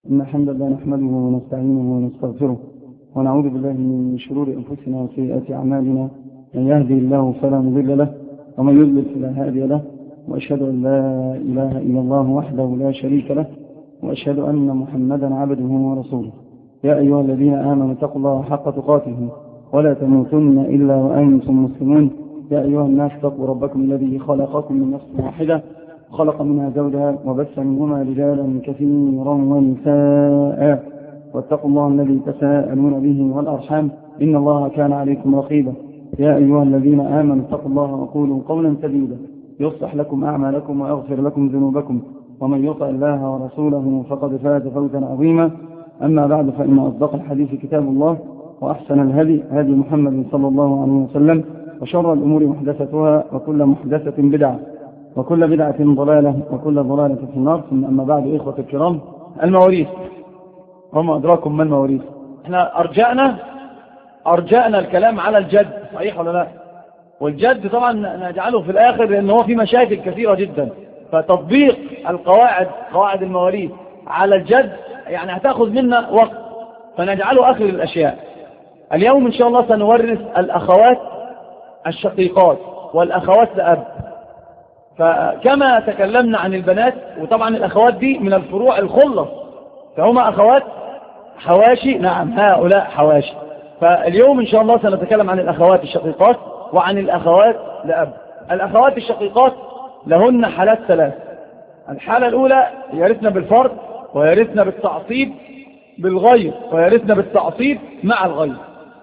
إن الحمد لله نحمده ونستعينه ونستغفره ونعوذ بالله من شرور أنفسنا وسيئات أعمالنا. من يهدي الله فلا مضل له ومن يضلل فلا هادي له، وأشهد أن لا إله إلا الله وحده لا شريك له، وأشهد أن محمدا عبده ورسوله. يا أيها الذين آمنوا اتقوا الله حق تقاته ولا تموتن إلا وأنتم مسلمون. يا أيها الناس اتقوا ربكم الذي خلقكم من نفس واحدة خلق منها زوجها وبث منهما رجالا كثيرا ونساء، واتقوا الله الذي تساءلون به والأرحام إن الله كان عليكم رقيبا. يا أيها الذين آمنوا اتقوا الله وقولوا قولا سديدا يصلح لكم أعمالكم ويغفر لكم ذنوبكم، ومن يطع الله ورسوله فقد فاز فوزا عظيما. أما بعد، فإن أصدق الحديث كتاب الله، وأحسن الهدي هدي محمد صلى الله عليه وسلم، وشر الأمور محدثتها، وكل محدثة بدعة، وكل بدعة ضلالة، وكل ضلالة في النار. ثم أما بعد، إخوة الكرام، المواريث وما أدراكم ما المواريث. احنا أرجأنا الكلام على الجد، صحيح ولا لا؟ والجد طبعا نجعله في الآخر لأنه هو في مشاكل كثيرة جدا، فتطبيق قواعد المواريث على الجد يعني هتأخذ منا وقت، فنجعله آخر الأشياء. اليوم إن شاء الله سنورث الأخوات الشقيقات والأخوات لأب. فكما تكلمنا عن البنات، وطبعا الأخوات دي من الفروع الخلص، فهما أخوات حواشي، نعم هؤلاء حواشي. فاليوم إن شاء الله سنتكلم عن الأخوات الشقيقات وعن الأخوات لأب. الأخوات الشقيقات لهن حالات ثلاث. الحالة الأولى يرثن بالفرض، ويرثن بالتعصيب بالغير، ويرثن بالتعصيب مع الغير.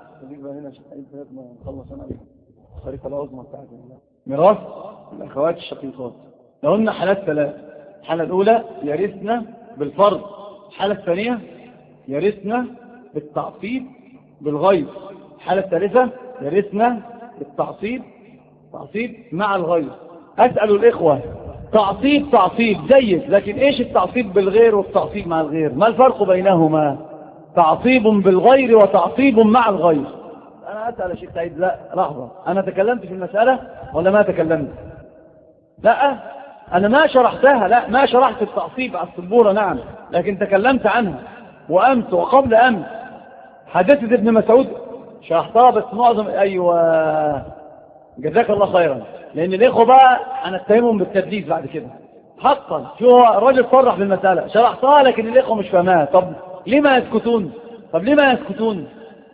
ميراث الأخوات الشقيقات لهن حالات ثلاث. الحالة الأولى يرثن بالفرض، الحالة الثانية يرثن بالتعصيب بالغير، الحالة الثالثة يرثن بالتعصيب مع الغير. أسأل الإخوة، تعصيب جيد، لكن إيش التعصيب بالغير والتعصيب مع الغير؟ ما الفرق بينهما؟ تعصيب بالغير وتعصيب مع الغير. أنا أسأل الشيخ سعيد، لا لحظة، أنا تكلمت في المسألة ولا ما تكلمت؟ لا، أنا ما شرحتها، لا ما شرحت التعصيب على السبورة، نعم، لكن تكلمت عنها وأمس وقبل أمس. حدثت ابن مسعود شرحتها، بس معظم أيوة جزاك الله خيرا، لأن الإخوة بقى أنا اتهمهم بالتدليس بعد كده حقا. شو الراجل صرح بالمسألة، شرحتها لكن الإخوة مش فاهمها. طب ليه ما يسكتون؟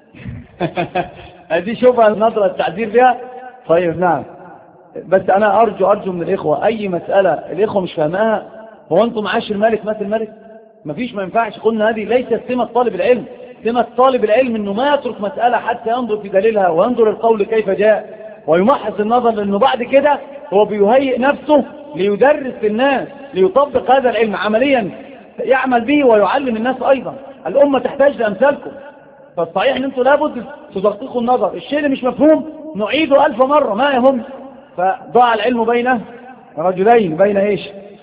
هذه شوفها النظرة التعذير بها. طيب نعم، بس أنا أرجو من الإخوة أي مسألة الإخوة مش فاهمها، هو أنتم معاش الملك مات الملك؟ مفيش، ما ينفعش. قلنا هذه ليست سمة طالب العلم. سمة طالب العلم إنه ما يترك مسألة حتى ينظر في دليلها وينظر القول كيف جاء ويمحص النظر، لأنه بعد كده هو بيهيئ نفسه ليدرس للناس، ليطبق هذا العلم عمليا، يعمل به ويعلم الناس أيضا. الأمة تحتاج لأمثالكم. فالصحيح أن أنتم لابد تدققوا النظر، الشيء اللي مش مفهوم نعيده 1000 مرة ما يهم. فضاع العلم بين رجلين، بين إيش؟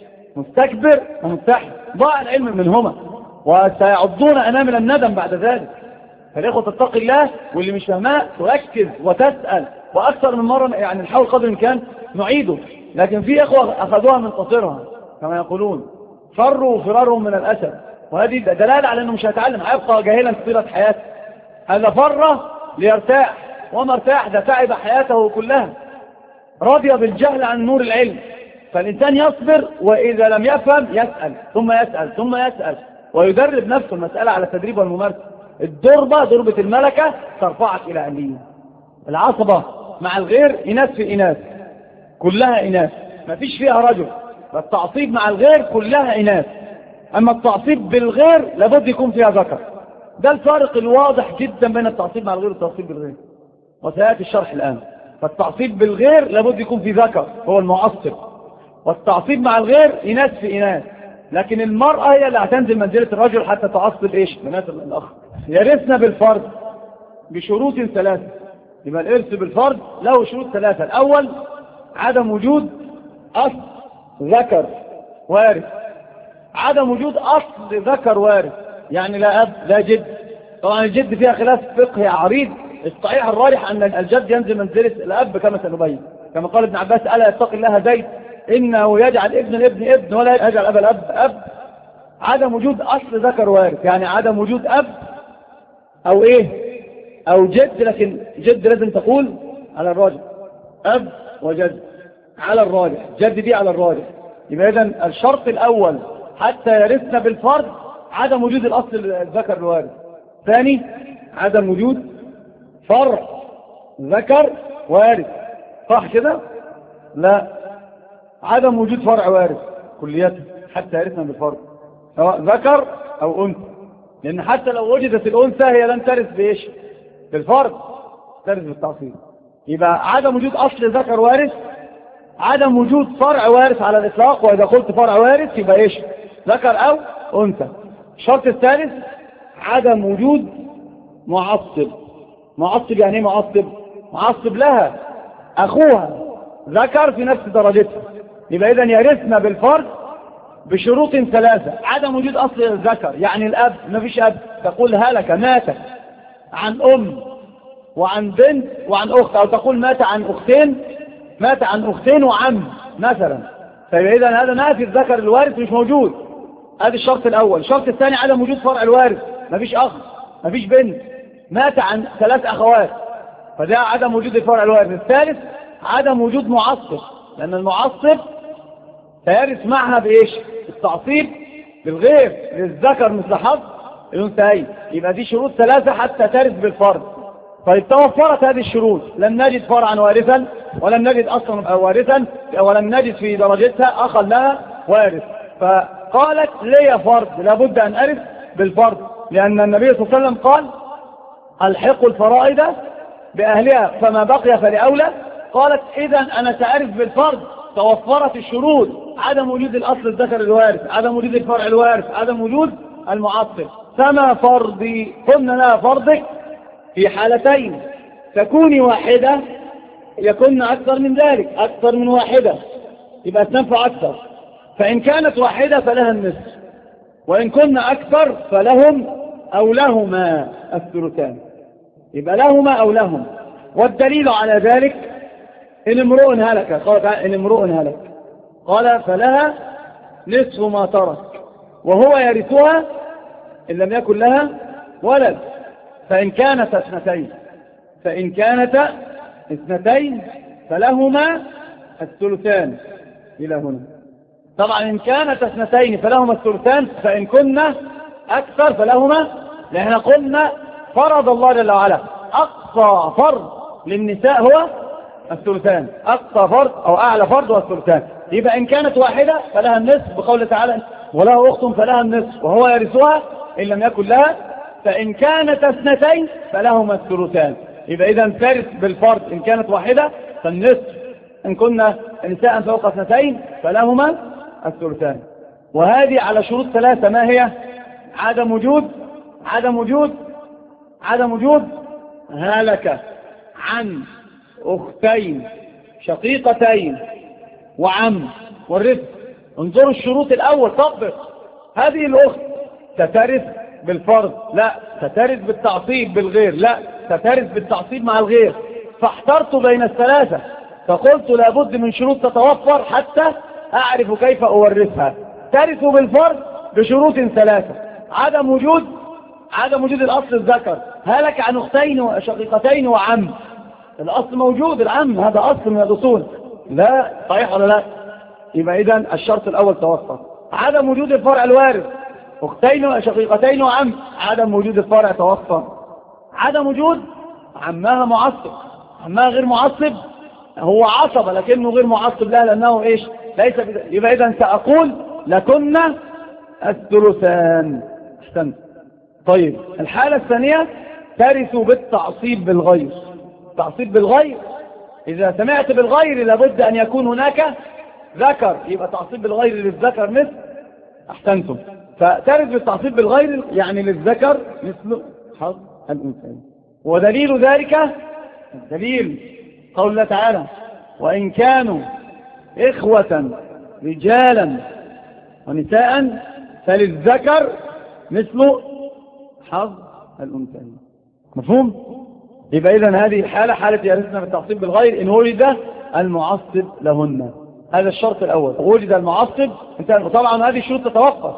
مستكبر ومستحي. ضاع العلم منهما وسيعضون أنامل الندم بعد ذلك. فالإخوة تتقي الله، واللي مش فاهمها تركز وتسأل، وأكثر من مرة يعني نحاول قدر الإمكان نعيده. لكن في إخوة أخذوها من قصرها كما يقولون، فروا فرارهم من الأسد، وهذه دلالة على أنه مش هيتعلم، هيبقى جاهلا طيلة حياته. هذا فر ليرتاح، وما ارتاح ده تعب حياته كلها، رضي بالجهل عن نور العلم. فالإنسان يصبر، وإذا لم يفهم يسأل ثم يسأل ويدرب نفسه. المسألة على التدريب والممارسة. ضربة الملكة ترفعك إلى عليين. العصبة مع الغير إناث في إناث، كلها إناث، ما فيش فيها رجل. فالتعصيب مع الغير كلها إناث، أما التعصيب بالغير لابد يكون فيها ذكر. ده الفارق الواضح جدا بين التعصيب مع الغير والتعصيب بالغير، وسيأتي الشرح الآن. فالتعصيب بالغير لابد يكون في ذكر هو المعصب، والتعصيب مع الغير إناث في إناث. لكن المرأة هي اللي هتنزل منزلة الرجل حتى تعصب إيش؟ بنات الأخ. يرثنا بالفرض بشروط ثلاثة. يبقى الإرث بالفرض له شروط ثلاثة. الأول عدم وجود أصل ذكر وارث. عدم وجود أصل ذكر وارث يعني لا أب لا جد. طبعا الجد فيها خلاف فقهي عريض. الصحيح الراجح أن الجد ينزل منزلة الأب كما سنبين، كما قال ابن عباس: ألا يتقي الله زيد إنه يجعل ابن الابن ابن ولا يجعل أبا الأب أب. عدم وجود أصل ذكر وارث، يعني عدم وجود أب أو إيه أو جد، لكن جد لازم تقول على الراجح، أب وجد على الراجح، جد دي على الراجح. يبقى إذن الشرط الأول حتى يرثنا بالفرض عدم وجود الأصل الذكر الوارث. ثاني عدم وجود فرع ذكر وارث، صح كده؟ لا، عدم وجود فرع وارث كليته حتى يرثنا بالفرض سواء ذكر أو أنثى، لأن حتى لو وجدت الأنثى هي لن ترث بإيش؟ بالفرض، ترث بالتعصيب. يبقى عدم وجود أصل ذكر وارث، عدم وجود فرع وارث على الإطلاق، وإذا قلت فرع وارث يبقى إيش؟ ذكر أو أنثى. الشرط الثالث عدم وجود معصب. معصب يعني ايه معصب؟ معصب لها أخوها ذكر في نفس درجتها. يبقى إذن يرثنا بالفرض بشروط ثلاثة. عدم وجود أصل الذكر، يعني الأب ما فيش أب، تقول هلك مات عن أم وعن بنت وعن أخت، أو تقول مات عن أختين، مات عن أختين وعم مثلا. فيبقى إذن هذا نافي الذكر الوارث مش موجود. هذا الشرط الأول. الشرط الثاني عدم وجود فرع الوارث، ما فيش أخ ما فيش بنت، مات عن 3 أخوات، فده عدم وجود الفرع الوارث. الثالث عدم وجود معصب، لأن المعصب سيرث معها بإيش؟ التعصيب بالغير، للذكر مثل حظ الأنثيين. يبقى دي شروط 3 حتى ترث بالفرض. طيب توفرت هذه الشروط، لم نجد فرعا وارثا، ولم نجد أصلا وارثا، ولم نجد في درجتها أخا لها وارث، فقالت لي فرض، لابد أن أرث بالفرض، لأن النبي صلى الله عليه وسلم قال الحقوا الفرائض بأهلها فما بقي فلأولى. قالت إذن أنا سأرث بالفرض. توفرت الشروط، عدم وجود الأصل الذكر الوارث، عدم وجود الفرع الوارث، عدم وجود المعصب. فما فرضي؟ قلنا لها فرضك في حالتين، تكوني واحدة يكون أكثر من ذلك، أكثر من واحدة يبقى تنفع أكثر. فإن كانت واحدة فلها النصف، وإن كنا أكثر فلهم أو لهما الثلثان. يبقى لهما أو لهم. والدليل على ذلك إن امرؤ هلك، قال إن امرؤ هلك قال فلها نصف ما ترك وهو يرثها إن لم يكن لها ولد، فإن كانت اثنتين، فإن كانت اثنتين فلهما الثلثان إلى هنا. طبعا إن كانت اثنتين فلهما الثلثان، فإن كنا أكثر فلهما، لأن قلنا فرض الله جل وعلا أقصى فرض للنساء هو الثلثان، أقصى فرض أو أعلى فرض هو الثلثان. يبقى إن كانت واحدة فلها النصف بقول تعالى وله أخت فلها النصف وهو يرثها إن لم يكن لها، فإن كانت اثنتين فلهما الثلثان. يبقى إذا ترث بالفرض إن كانت واحدة فالنصف، إن كنا نساء فوق اثنتين فلهما الثلثان. وهذه على شروط 3. ما هي؟ عدم وجود هلك عن أختين شقيقتين وعم والرث. انظروا الشروط الأول، طبق. هذه الأخت سترث بالفرض؟ لا. سترث بالتعصيب بالغير؟ لا. سترث بالتعصيب مع الغير. فاحترت بين الثلاثة، فقلت لابد من شروط تتوفر حتى أعرف كيف أورثها. ترث بالفرض بشروط 3. عدم وجود الأصل الذكر، هلك عن أختين وشقيقتين وعم. الأصل موجود، العم هذا أصل من الأصول، لا صحيح ولا لا؟ يبقى إذن الشرط الأول توفر. عدم وجود الفرع الوارث، أختين وشقيقتين وعم، عدم وجود الفرع توفر. عدم وجود عمها معصب، عمها غير معصب، هو عصب لكنه غير معصب لها لأنه إيش؟ ليس يبقى إذن سأقول لكنا الثلثان. احسنت. طيب الحالة الثانية ترث بالتعصيب بالغير. تعصيب بالغير، إذا سمعت بالغير لابد أن يكون هناك ذكر، يبقى تعصيب بالغير للذكر مثل. أحسنتم. فترث بالتعصيب بالغير يعني للذكر مثل حظ الأنثى. ودليل ذلك الدليل قول الله تعالى وإن كانوا إخوة رجالا ونساء فللذكر مثل حظ الأنثى. مفهوم؟ يبقى إذن هذه الحالة حالة يرثنا بالتعصيب بالغير إن وجد المعصب لهن. هذا الشرط الأول، وجد المعصب. طبعا هذه الشروط تتوقف،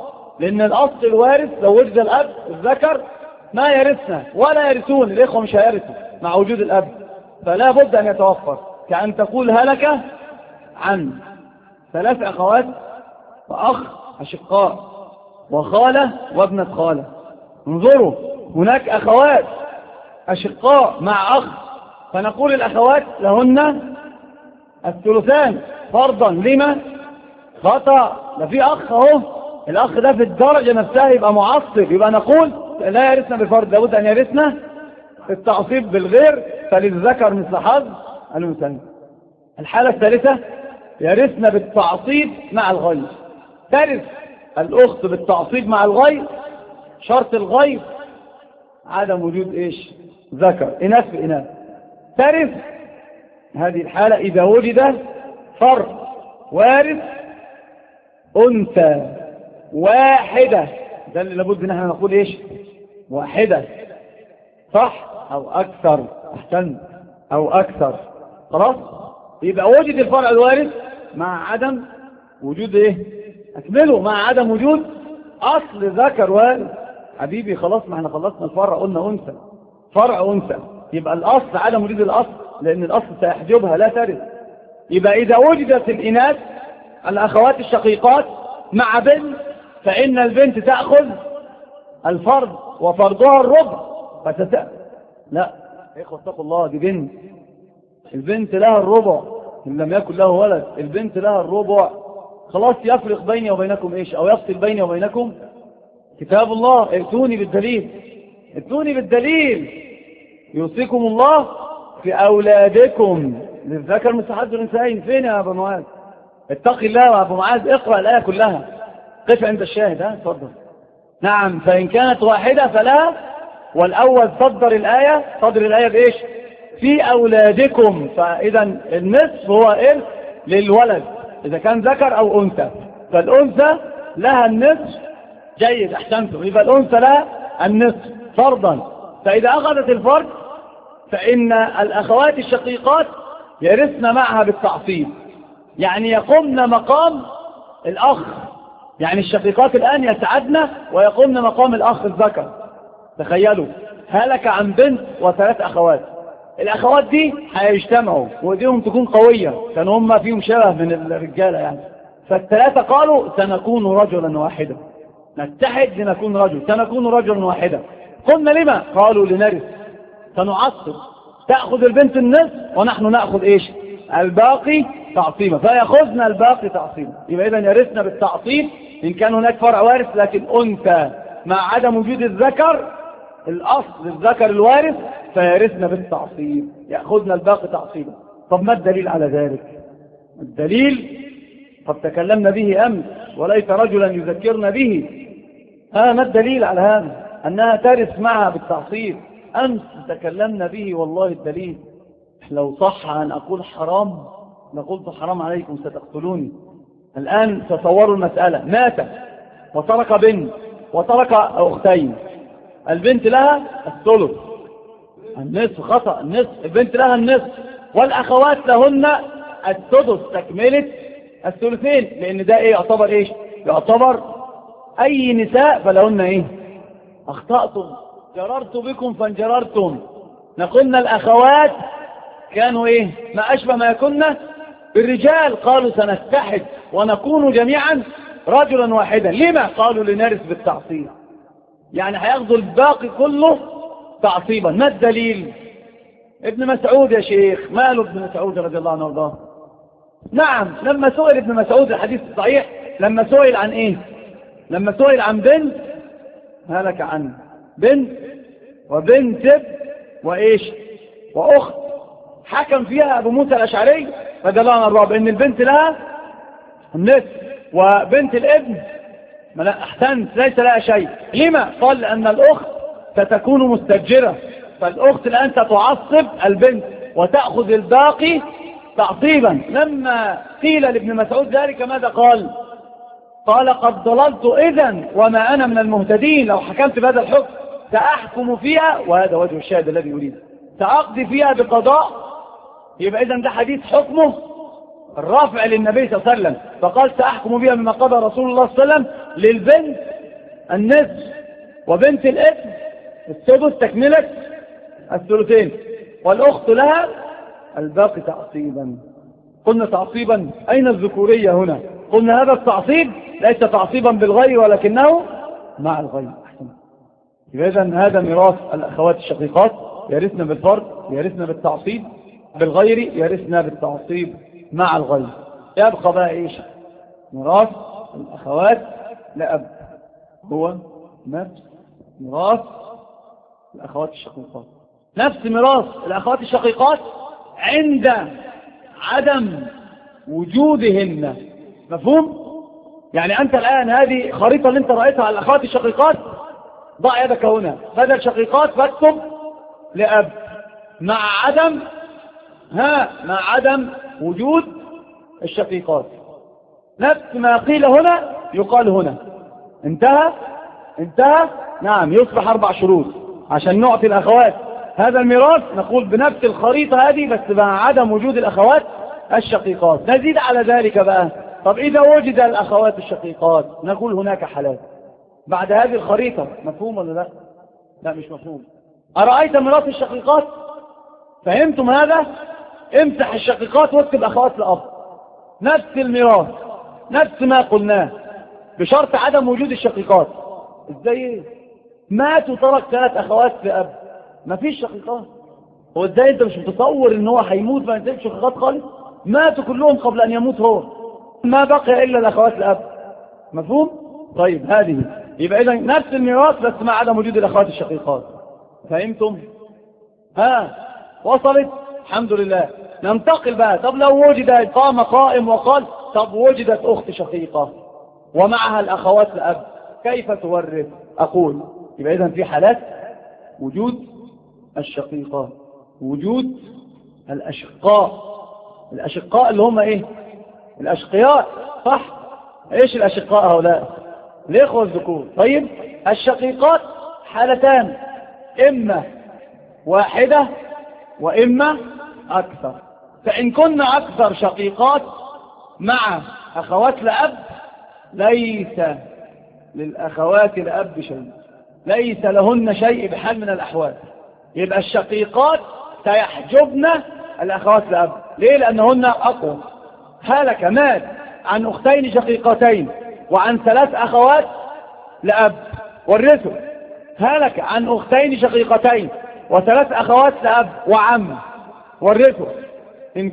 لأن الأصل الوارث لو وجد الأب الذكر ما يرثنا ولا يرثون، الإخوة مش هيرثوا مع وجود الأب، فلا بد أن يتوفر. كأن تقول هلك عن 3 أخوات وأخ أشقاء وخالة وابنة خالة. انظروا، هناك أخوات أشقاء مع أخ، فنقول الأخوات لهن الثلثان فرضا. لما؟ خطأ، ده في أخ أهو، الأخ ده في الدرجة نفسها يبقى معصب، يبقى نقول لا يرثنا بالفرض، لابد أن يرثنا التعصيب بالغير، فللذكر مثل حظ الأنثيين. الحالة الثالثة يرثنا بالتعصيب مع الغير. ترث الأخت بالتعصيب مع الغير، شرط الغير عدم وجود إيش؟ ذكر، إناث بإناث. ترث هذه الحالة إذا وجد فرد وارث أنثى واحدة، ده اللي لابد نحن نقول إيش؟ واحدة، صح؟ أو أكثر، أحسن، أو أكثر. خلاص؟ يبقى وجد الفرع الوارث مع عدم وجود إيه؟ أكمله، مع عدم وجود أصل ذكر وارث. حبيبي خلاص، ما احنا خلصنا الفرع، قلنا أنثى، فرع أنثى، يبقى الأصل عدم وجود الأصل، لأن الأصل سيحجبها لا ترث. يبقى إذا وجدت الإناث الأخوات الشقيقات مع بنت، فإن البنت تأخذ الفرض وفرضها الربع. لا إخوة اتقوا الله، دي بنت، البنت لها الربع إن لم يكن له ولد، البنت لها الربع. خلاص، يفرق بيني وبينكم إيش؟ أو يفصل بيني وبينكم كتاب الله. ائتوني بالدليل، ائتوني بالدليل. يوصيكم الله في أولادكم للذكر مثل حظ الأنثيين. فين يا أبو معاذ؟ اتقي الله يا أبو معاذ، اقرأ الآية كلها، قف عند الشاهد. اتفضل. نعم، فإن كانت واحدة فلا، والأول صدر الآية، صدر الآية بإيش؟ في أولادكم. فإذا النصف هو إرث للولد إذا كان ذكر أو أنثى، فالأنثى لها النصف. جيد، أحسنتم، يبقى الأنثى لها النصف فرضا. فإذا أخذت الفرض فإن الأخوات الشقيقات يرثن معها بالتعصيب، يعني يقومن مقام الأخ، يعني الشقيقات الآن يسعدن ويقومن مقام الأخ الذكر. تخيلوا، هلك عن بنت و3 أخوات، الأخوات دي هيجتمعوا وديهم تكون قوية، كانوا هم فيهم شبه من الرجالة يعني، فال3 قالوا سنكون رجلا واحدا، نتحد لنكون رجل، سنكون رجلا واحدا. قلنا لما؟ قالوا لنرث، سنعصب، تأخذ البنت النصف ونحن نأخذ إيش؟ الباقي تعصيبا، فيأخذنا الباقي تعصيبا. يبقى إذن يرثنا بالتعصيب إن كان هناك فرع وارث لكن أنثى مع عدم وجود الذكر، الأصل الذكر الوارث، فيرثنا بالتعصيب، يأخذنا الباقي تعصيبا. طب ما الدليل على ذلك؟ الدليل قد تكلمنا به أمس وليس رجلا يذكرنا به. ما الدليل على هذا؟ أنها ترث معها بالتعصيب. أمس تكلمنا به، والله الدليل لو صح أن أقول حرام لقلت حرام عليكم ستقتلوني. الآن تصوروا المسألة، مات وترك بنت وترك أختين، البنت لها الثلث، النصف خطأ، النصف، البنت لها النصف، والأخوات لهن السدس تكملة الثلثين، لأن ده إيه يعتبر إيش؟ يعتبر أي نساء فلهن إيه؟ أخطأتم، جررت بكم فانجررتم. نقولنا الأخوات كانوا إيه؟ ما أشبه ما يكون بالرجال، قالوا سنتحد ونكون جميعا رجلا واحدا. لما؟ قالوا لنرث بالتعصيب، يعني هياخذوا الباقي كله تعصيبا. ما الدليل؟ ابن مسعود يا شيخ، ماله ابن مسعود رضي الله عنه وارضاه؟ نعم، لما سئل ابن مسعود، الحديث الصحيح، لما سئل عن ايه؟ لما سئل عن بنت، هلك عن بنت وبنت وايش واخت، حكم فيها ابو موسى الاشعري رضي الله عنه وارضاه بان البنت لها النصف وبنت الابن احسنت ليس لها شيء. لما؟ قال لان الاخت ستكون مستجرة، فالاخت الان ستعصب البنت وتأخذ الباقي تعصيبا. لما قيل لابن مسعود ذلك ماذا قال؟ قال قد ضللت إذن وما أنا من المهتدين، لو حكمت بهذا الحكم سأحكم فيها، وهذا وجه الشاهد الذي يريد، سأقضي فيها بقضاء. يبقى إذن ده حديث حكمه الرافع للنبي صلى الله عليه وسلم، فقال سأحكم بها مما قضى رسول الله صلى الله عليه وسلم للبنت النصف، وبنت الابن السدس تكملة الثلثين، والأخت لها الباقي تعصيبا. قلنا تعصيبا، أين الذكورية هنا؟ قلنا هذا التعصيب ليس تعصيبا بالغير ولكنه مع الغير. إذن هذا ميراث الأخوات الشقيقات، يرثن بالفرد، يرثن بالتعصيب، بالغير يرثن بالتعصيب مع الغير. يبقى بقى إيش؟ ميراث الأخوات لأب، هو نفس ميراث الأخوات الشقيقات، نفس ميراث الأخوات الشقيقات عند عدم وجودهن. مفهوم؟ يعني أنت الآن هذه خريطة اللي أنت رأيتها على الأخوات الشقيقات، ضع يدك هنا، بدل شقيقات فاكتب لأب مع عدم وجود الشقيقات. نفس ما قيل هنا يقال هنا. انتهى. نعم، يصبح 4 شروط عشان نعطي الأخوات هذا الميراث. نقول بنفس الخريطة هذه بس مع عدم وجود الأخوات الشقيقات. نزيد على ذلك بقى، طب إذا وجد الأخوات الشقيقات نقول هناك حالات بعد هذه الخريطة. مفهوم ولا لا؟ لا مش مفهوم. أرأيت ميراث الشقيقات؟ فهمتم هذا؟ امسح الشقيقات واكتب أخوات الأب، نفس الميراث، نفس ما قلناه بشرط عدم وجود الشقيقات. ازاي؟ ماتوا ترك 3 أخوات لأب، ما فيش شقيقات. هو ازاي انت مش متصور ان هو هيموت ما ينزلش شقيقات خالص؟ ماتوا كلهم قبل ان يموت هو، ما بقي الا الاخوات الاب. مفهوم؟ طيب هذه يبقى اذا نفس الميراث بس مع عدم وجود الاخوات الشقيقات. فهمتم؟ وصلت؟ الحمد لله. ننتقل بقى. طب لو وجد، قام قائم وقال طب وجدت اخت شقيقة ومعها الاخوات الاب، كيف تورث؟ اقول يبقى اذا في حالات وجود الشقيقات، وجود الاشقاء اللي هم ايه؟ الاشقياء، صح؟ ايش الاشقاء هؤلاء؟ الاخوة الذكور. طيب الشقيقات حالتان، اما واحدة واما اكثر. فان كنا اكثر شقيقات مع اخوات لأب ليس للاخوات لأب شيء، ليس لهن شيء بحال من الاحوال. يبقى الشقيقات سيحجبن الاخوات لأب. ليه؟ لانهن اقوى. هلك مات عن اختين شقيقتين وعن 3 اخوات لأب ورثوا. هلك عن اختين شقيقتين و3 اخوات لأب وعم ورثوا. ان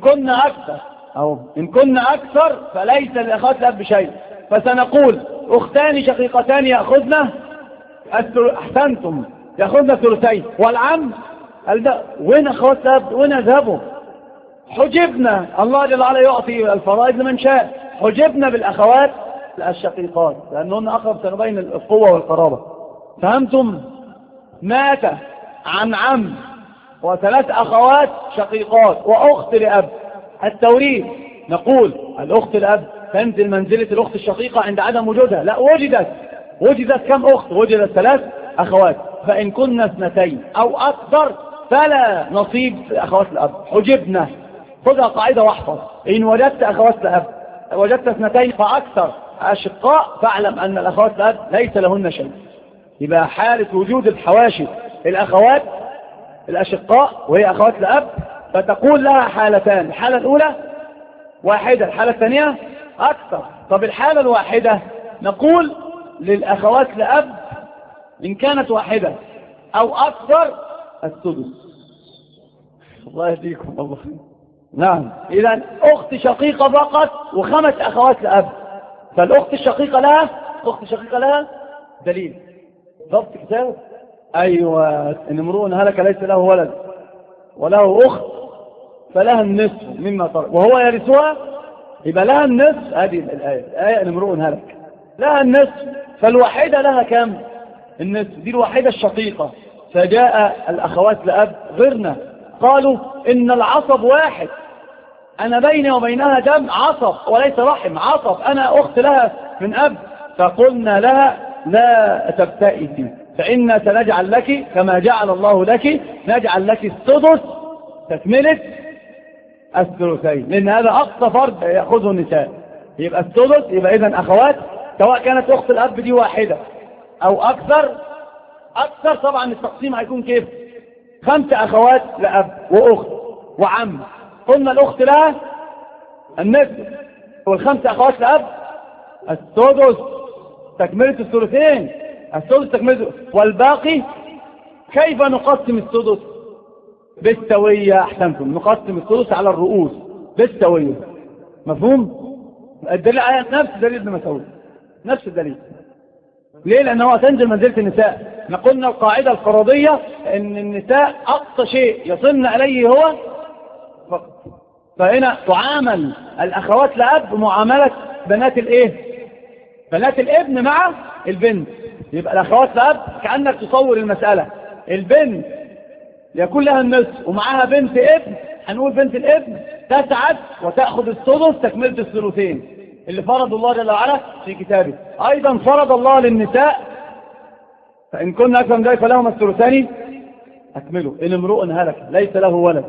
كنا اكثر فليس للاخوات لأب شيء. فسنقول اختان شقيقتان ياخذن احسنتم، ياخذن ثلثين، والعم وين اخوات لأب؟ وين اذهبوا؟ حجبنا. الله جل وعلا يعطي الفرائض لمن شاء. حجبنا بالاخوات الشقيقات لانهن اقرب سببين القوه والقرابه. فهمتم؟ مات عن عم و3 اخوات شقيقات واخت لأب. التوريث نقول الاخت لأب تنزل منزله الاخت الشقيقه عند عدم وجودها. لا، وجدت كم اخت؟ وجدت 3 اخوات. فان كنا 2 او اكثر فلا نصيب في اخوات الاب. حجبنا. خذها قاعده واحفظ: ان وجدت اخوات الاب، وجدت 2 فاكثر اشقاء، فاعلم ان الاخوات الاب ليس لهن شيء. يبقى حاله وجود الحواشي الاخوات الاشقاء وهي اخوات الاب، فتقول لها حالتان: الحاله الاولى واحده، الحاله الثانيه اكثر. طب الحاله الواحده نقول للاخوات لأب ان كانت واحده او اكثر السدس. الله يهديكم والله. نعم، اذا اخت شقيقه فقط و5 اخوات لأب، فالاخت الشقيقه لها دليل ضبط كتاب. ايوه، ان امرؤ هلك ليس له ولد وله اخت فلها النصف مما ترك وهو يرثها، يبقى لها النصف. هذه الايه ان امرؤ هلك لها النصف، فالواحده لها كم؟ النصف. دي الواحده الشقيقه. فجاء الاخوات لأب غيرنا قالوا ان العصب واحد، انا بيني وبينها دم عصب وليس رحم، عصب، انا اخت لها من اب. فقلنا لها لا تبتئسي، فإنا سنجعل لك كما جعل الله لك، نجعل لك السدس تكملة الثلثين، لأن هذا أقصى فرد يأخذه النساء. يبقى السدس. يبقى إذن أخوات سواء كانت أخت الأب دي واحدة أو أكثر. أكثر طبعا التقسيم هيكون كيف؟ 5 أخوات لأب وأخت وعم. قلنا الأخت لها النصف، وال5 أخوات لأب السدس تكملة الثلثين، السدس تكملة، والباقي كيف نقسم السدس؟ بالسوية. أحسنتم، نقسم السدس على الرؤوس بالسوية. مفهوم؟ الدليل على نفس دليل ابن مسعود، نفس الدليل. ليه؟ لأنه تنزل منزلة النساء. قلنا القاعدة الفرضية ان النساء أقصى شيء يصلن إليه هو فقط. فهنا تعامل الأخوات لأب معاملة بنات الإيه؟ بنات الابن مع البنت. يبقى الأخوات لأب كأنك تصور المسألة، البنت يكون لها النصف ومعها بنت ابن، هنقول بنت الابن تسعد وتأخذ السدس تكملة الثلثين اللي فرض الله جل وعلا في كتابه. أيضا فرض الله للنساء فإن كنا أكثر من ذلك فلهما الثلثان أكملوا إن امرؤ هلك ليس له ولد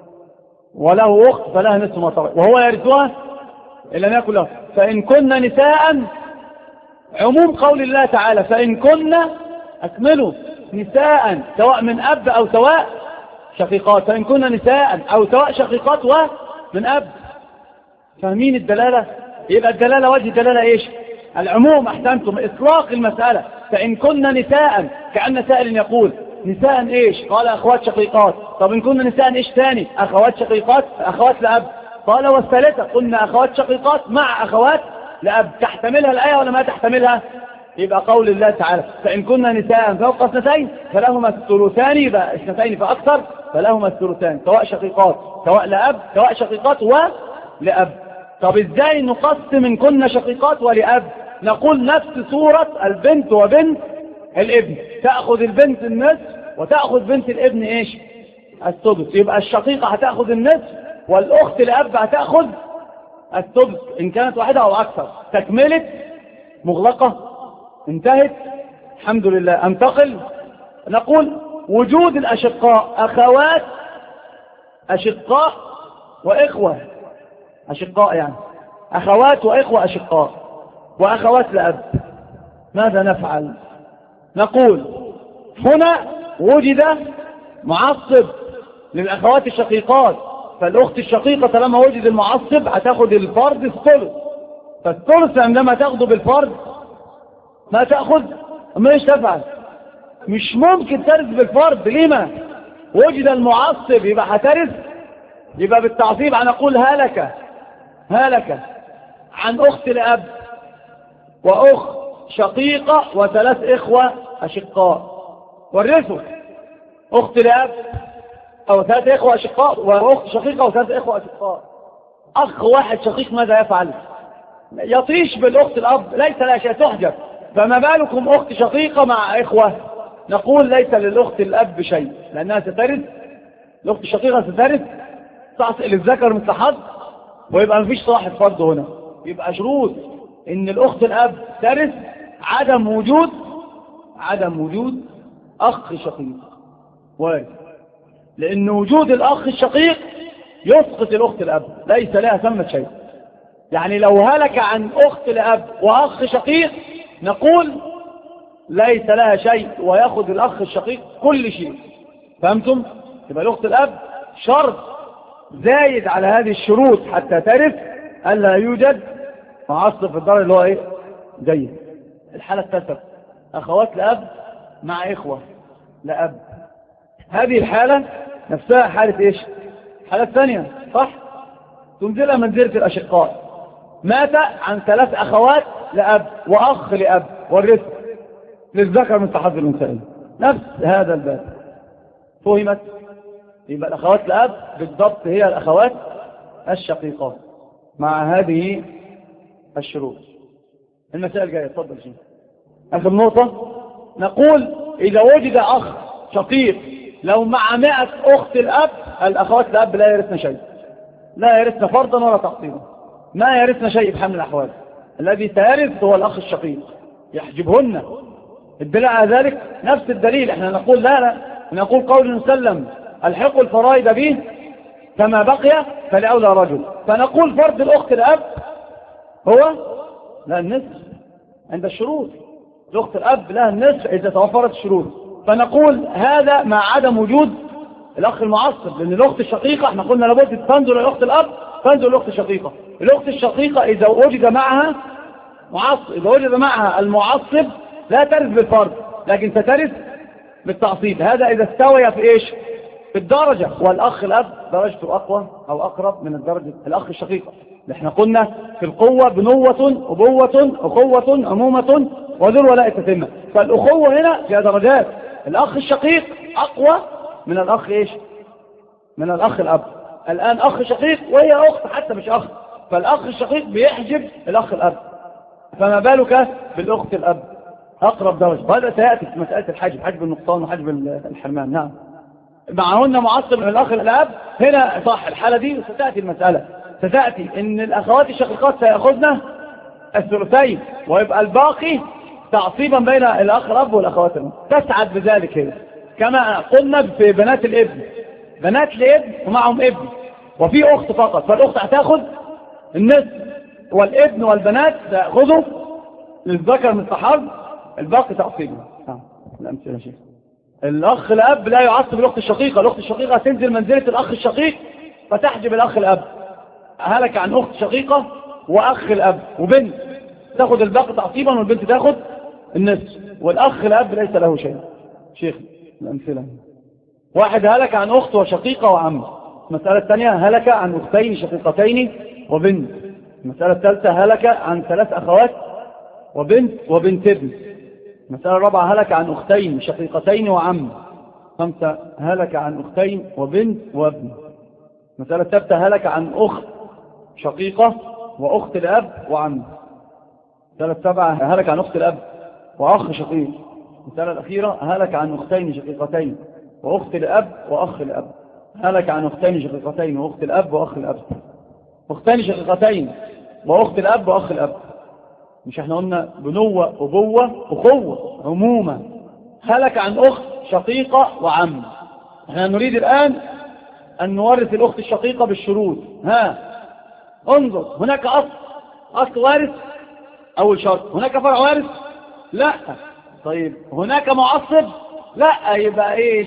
وله أخت فلها نصف ما ترك وهو يرثها إن لم يكن له. فإن كنا نساء، عموم قول الله تعالى فإن كنا أكملوا نساء سواء من أب أو سواء شقيقات، فإن كنا نساء أو سواء شقيقات ومن أب. فاهمين الدلالة؟ يبقى الدلالة وجه الدلالة إيش؟ العموم. أحسنتم، إطلاق المسألة. فإن كنا نساء كأن سائل يقول نساء إيش؟ قال أخوات شقيقات. طب إن كنا نساء إيش تاني؟ أخوات شقيقات، أخوات لأب. قال والثالثة قلنا أخوات شقيقات مع أخوات لأب. تحتملها الآية ولا ما تحتملها؟ يبقى قول الله تعالى فإن كنا نساء فوق 2 فلهما الثلثان، يبقى 2 فأكثر فلهما الثلثان سواء شقيقات سواء لأب سواء شقيقات ولأب. طب إزاي نقسم إن كنا شقيقات ولأب؟ نقول نفس صورة البنت وبنت الابن، تأخذ البنت النصف وتأخذ بنت الابن إيش؟ السدس. يبقى الشقيقة هتأخذ النصف والأخت لأب هتأخذ السدس إن كانت واحدة أو أكثر. تكملة مغلقة انتهت الحمد لله. انتقل نقول وجود الأشقاء، أخوات أشقاء وإخوة أشقاء، يعني أخوات وإخوة أشقاء وأخوات لأب. ماذا نفعل؟ نقول هنا وجد معصب للأخوات الشقيقات، فالأخت الشقيقة طالما وجد المعصب هتاخد الفرد الثلث، فالثلث عندما تاخده بالفرد ما تأخذ ما ايش تفعل؟ مش ممكن ترث بالفرد. لما؟ وجد المعصب يبقى هترث، يبقى بالتعصيب هنقول هلك عن أخت لأب وأخت شقيقة و3 إخوة أشقاء ورثوا أخت لأب أو 3 إخوة أشقاء وأخت شقيقة و3 إخوة أشقاء. أخ واحد شقيق ماذا يفعل؟ يطيش بالأخت الأب، ليس لها شيء تحجب، فما بالكم أخت شقيقة مع إخوة؟ نقول ليس للأخت الأب شيء لأنها سترث، الأخت الشقيقة سترث تعصي للذكر مثل حظ، ويبقى مفيش صاحب فرض هنا. يبقى شروط إن الأخت الأب ترث عدم وجود أخ شقيق وارث، لأن وجود الأخ الشقيق يسقط الأخت الأب، ليس لها ثمة شيء. يعني لو هلك عن أخت لأب وأخ شقيق نقول ليس لها شيء ويأخذ الأخ الشقيق كل شيء. فهمتم؟ يبقى الأخت الأب شرط زايد على هذه الشروط حتى ترث ألا يوجد معصب في الدار اللي هو إيه؟ جيد. الحالة الثالثة أخوات لأب مع إخوة لأب. هذه الحالة نفسها حالة إيش؟ حالة الثانية صح؟ تنزلها منزلة الأشقاء. مات عن 3 أخوات لأب وأخ لأب والرث للذكر مثل حظ الأنثيين. نفس هذا الباب. فهمت؟ يبقى الأخوات لأب بالضبط هي الأخوات الشقيقات مع هذه الشروط. المسائل جاية. اتفضل شيء. آخر نقطة نقول إذا وجد أخ شقيق لو مع 100 أخت الأب، الأخوات الأب لا يرثن شيء، لا يرثن فرضا ولا تعصيبا، ما يرثن شيء بحمل الأحوال. الذي سيرث هو الأخ الشقيق يحجبهن. الدليل على ذلك نفس الدليل. احنا نقول لا نقول قول سلم الحق الفرائض به كما بقي فلأولى رجل، فنقول فرض الأخت الأب هو لا النصف عند الشروط. الأخت الأب لها النصف إذا توفرت الشروط. فنقول هذا مع عدم وجود الأخ المعصب، لأن الأخت الشقيقة احنا قلنا لابد تنزل الأخت الأب، تنزل الأخت الشقيقة. الأخت الشقيقة إذا وجد معها معصب، إذا وجد معها المعصب لا ترث بالفرض، لكن سترث بالتعصيب. هذا إذا استوي في إيش؟ في الدرجة. والأخ الأب درجته أقوى أو أقرب من الدرجة الأخ الشقيقة. احنا قلنا في القوة بنوة، أبوة، أخوة، عمومة، وذو الولاء تتمة. فالأخوة هنا فيها درجات. الأخ الشقيق أقوى من الأخ إيش؟ من الأخ الأب. الآن أخ شقيق وهي أخت حتى مش أخ، فالأخ الشقيق بيحجب الأخ الأب، فما بالك بالأخت الأب أقرب درجة. وهذا سيأتي في مسألة الحجب، حجب النقصان وحجب الحرمان. نعم، معهن معصب من الأخ الأب. هنا صح الحالة دي، وستأتي المسألة، ستأتي إن الأخوات الشقيقات سيأخذن الثلثين، ويبقى الباقي تعصيبا بين الأخ الأب والأخوات الأم. تسعد بذلك هنا، كما قلنا في بنات الابن، بنات الابن ومعهم ابن وفي أخت فقط، فالأخت هتاخذ النصف، والابن والبنات تأخذوا للذكر من الصحاب الباقي تعصيبا. الأمثلة شيء. الأخ الأب لا يعصب الأخت الشقيقة، الأخت الشقيقة تنزل منزلة الأخ الشقيق فتحجب الأخ الأب. هلك عن أخت شقيقة وأخ الأب وبنت، تأخذ الباقي تعصيبا والبنت تأخذ النصف، والأخ الأب ليس له شيء. شيخ الأمثلة: واحد هلك عن أخت وشقيقة وعم. المسألة الثانية هلك عن أختين شقيقتين وبنت. المسألة الثالثة هلك عن 3 أخوات وبنت وبنت ابن. المسألة الرابعة هلك عن أختين شقيقتين وعم. 5 هلك عن أختين وبنت وابن. المسألة السادسة هلك عن أخت شقيقة وأخت الأب وعم. المسألة السابعة هلك عن أخت الأب وأخ شقيق. المسألة الأخيرة هلك عن أختين شقيقتين وأخت الأب وأخ الأب. هلك عن أختين شقيقتين وأخت الأب وأخ الأب. أختين شقيقتين وأخت الأب وأخ الأب. مش احنا قلنا بنوة، أبوة، أخوة، عمومة. هلك عن أخت شقيقة وعم. احنا نريد الآن أن نورث الأخت الشقيقة بالشروط. انظر، هناك أصل وارث، أول شرط. هناك فرع وارث؟ لا. طيب هناك معصب؟ لا. يبقى إيش؟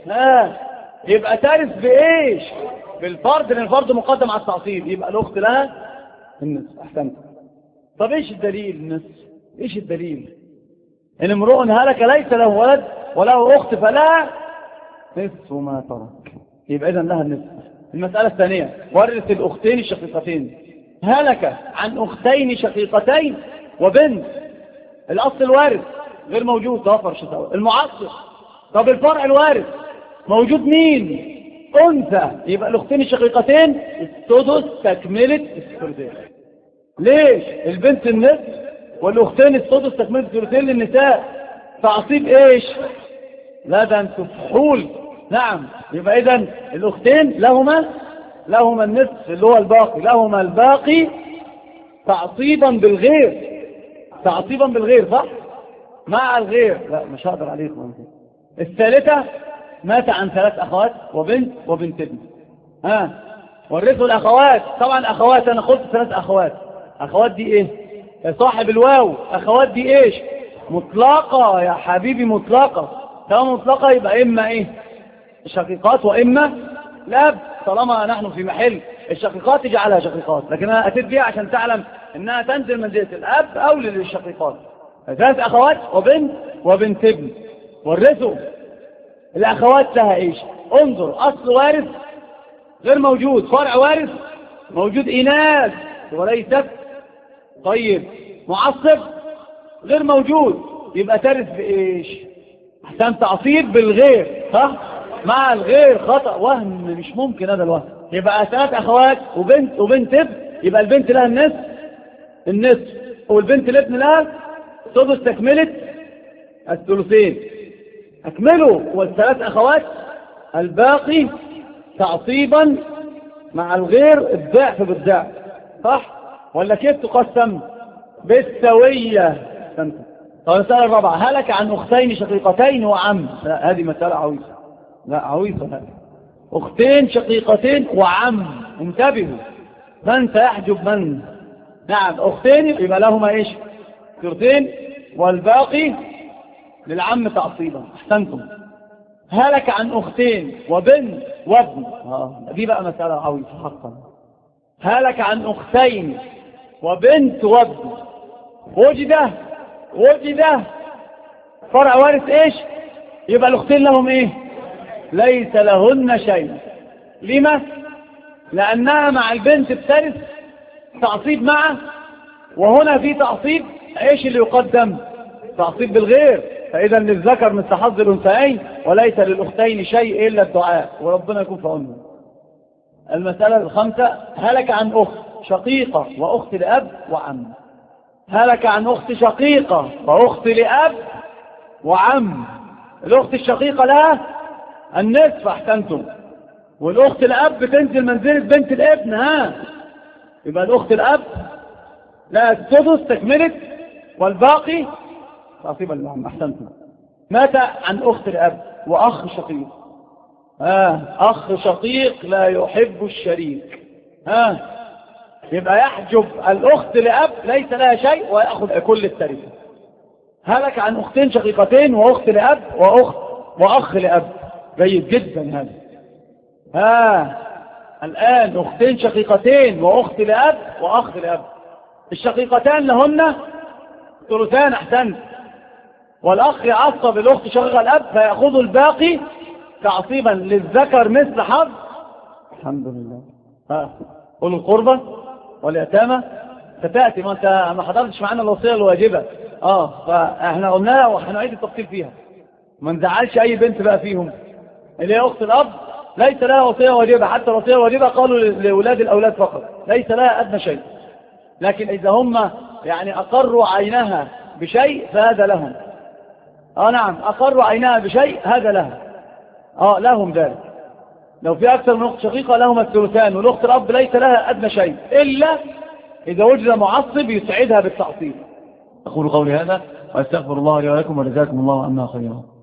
يبقى تارث بإيش؟ بالفرد، لأن الفرد مقدم على التعصيب. يبقى الأخت لها النصف. أحسنت. طب إيش الدليل النصف؟ إيش الدليل؟ إن امرؤ هلك ليس له ولد وله أخت فلا نصف ما ترك، يبقى إذن لها النصف. المسألة الثانية ورث الأختين الشقيقتين. هلك عن أختين شقيقتين وبنت. الأصل الوارث غير موجود، توفر شتاوى المعصب. طب الفرع الوارث موجود مين؟ أنثى. يبقى الأختين الشقيقتين السدس تكملة الثلثين. ليش؟ البنت النصف والأختين السدس تكملة الثلثين للنساء. تعصيب إيش؟ لا ده أنتوا فحول. نعم. يبقى إذن الأختين لهما النصف اللي هو الباقي، لهما الباقي تعصيبا بالغير. تعصيبا بالغير صح؟ مع الغير لا مش هقدر عليكم. الثالثة مات عن 3 أخوات وبنت وبنت ابن. ورثوا الأخوات. طبعا أخوات أنا قلت 3 أخوات. أخوات دي إيه؟ يا صاحب الواو، أخوات دي إيش؟ مطلقة يا حبيبي، مطلقة. طالما مطلقة يبقى إما إيه؟ الشقيقات وإما الأب. طالما نحن في محل الشقيقات تجعلها شقيقات، لكن أنا أتيت بيها عشان تعلم إنها تنزل منزلة الأب أو للشقيقات. 3 أخوات وبنت وبنت ابن. ورثوا الأخوات لها إيش؟ انظر، أصل وارث غير موجود، فرع وارث موجود، إناث وليست. طيب معصب غير موجود، يبقى ترث بإيش؟ أحسن، تعصيب بالغير صح؟ مع الغير خطأ، وهم مش ممكن هذا الوهم. يبقى 3 أخوات وبنت وبنت ابن. يبقى البنت لها النصف والبنت الابن لها سدس تكملة الثلثين. أكملوا. وال3 أخوات الباقي تعصيبا مع الغير الضعف بالضعف صح؟ ولا كيف تقسم؟ بالسوية. طب المسألة الرابعة هلك عن أختين شقيقتين وعم. لا هذه مسألة عويصة. لا عويصة لا. أختين شقيقتين وعم. انتبهوا، من سيحجب من؟ نعم أختين يبقى لهما إيش؟ ثلثين والباقي للعم تعصيبا. احسنتم. هلك عن أختين وبنت وابن. دي بقى مسألة عويصة حقا. هلك عن أختين وبنت وابن، وجد فرع وارث ايش؟ يبقى الأختين لهم ايه؟ ليس لهن شيء. لما؟ لأنها مع البنت بترث تعصيب معه، وهنا في تعصيب ايش اللي يقدم؟ تعصيب بالغير. فإذا للذكر مثل حظ الأنثيين وليس للأختين شيء إلا الدعاء، وربنا يكون في عونهم. المسألة الخامسة، هلك عن أخت شقيقة وأخت لأب وعم. هلك عن أخت شقيقة وأخت لأب وعم. الأخت الشقيقة لها النصف. احسنتم. والأخت الأب تنزل منزلة بنت الابن. يبقى الأخت الأب لا السدس تكملت، والباقي تعصيبا للعم. احسنتم. مات عن أخت الأب وأخ شقيق. أخ شقيق لا يحب الشريك. يبقى يحجب الأخت لأب ليس لها شيء ويأخذ كل التركة. هلك عن أختين شقيقتين وأخت لأب وأخ لأب. جيد جدا هذا. الآن أختين شقيقتين وأخت لأب وأخ لأب. الشقيقتان لهن ثلثان. أحسنت. والأخ يعصب الأخت شقيقة الأب فيأخذ الباقي تعصيبا للذكر مثل حظ. الحمد لله. قولوا القربة واليتامى ستأتي. ما أنت ما حضرتش معنا الوصية الواجبة. فاحنا قلناها وهنعيد التفصيل فيها. ما نزعلش أي بنت بقى فيهم. اللي هي أخت الأب ليس لها وصية واجبة. حتى الوصية الواجبة قالوا لأولاد الأولاد فقط، ليس لها أدنى شيء. لكن إذا هم يعني أقروا عينها بشيء فهذا لهم. نعم، أقروا عينها بشيء هذا لها. لهم ذلك. لو في أكثر من أخت شقيقة لهم الثلثان، والأخت الأب ليس لها أدنى شيء إلا إذا وجد معصب يسعدها بالتعصيب. أقول قولي هذا وأستغفر الله لي ولكم وجزاكم الله عنا خيرا.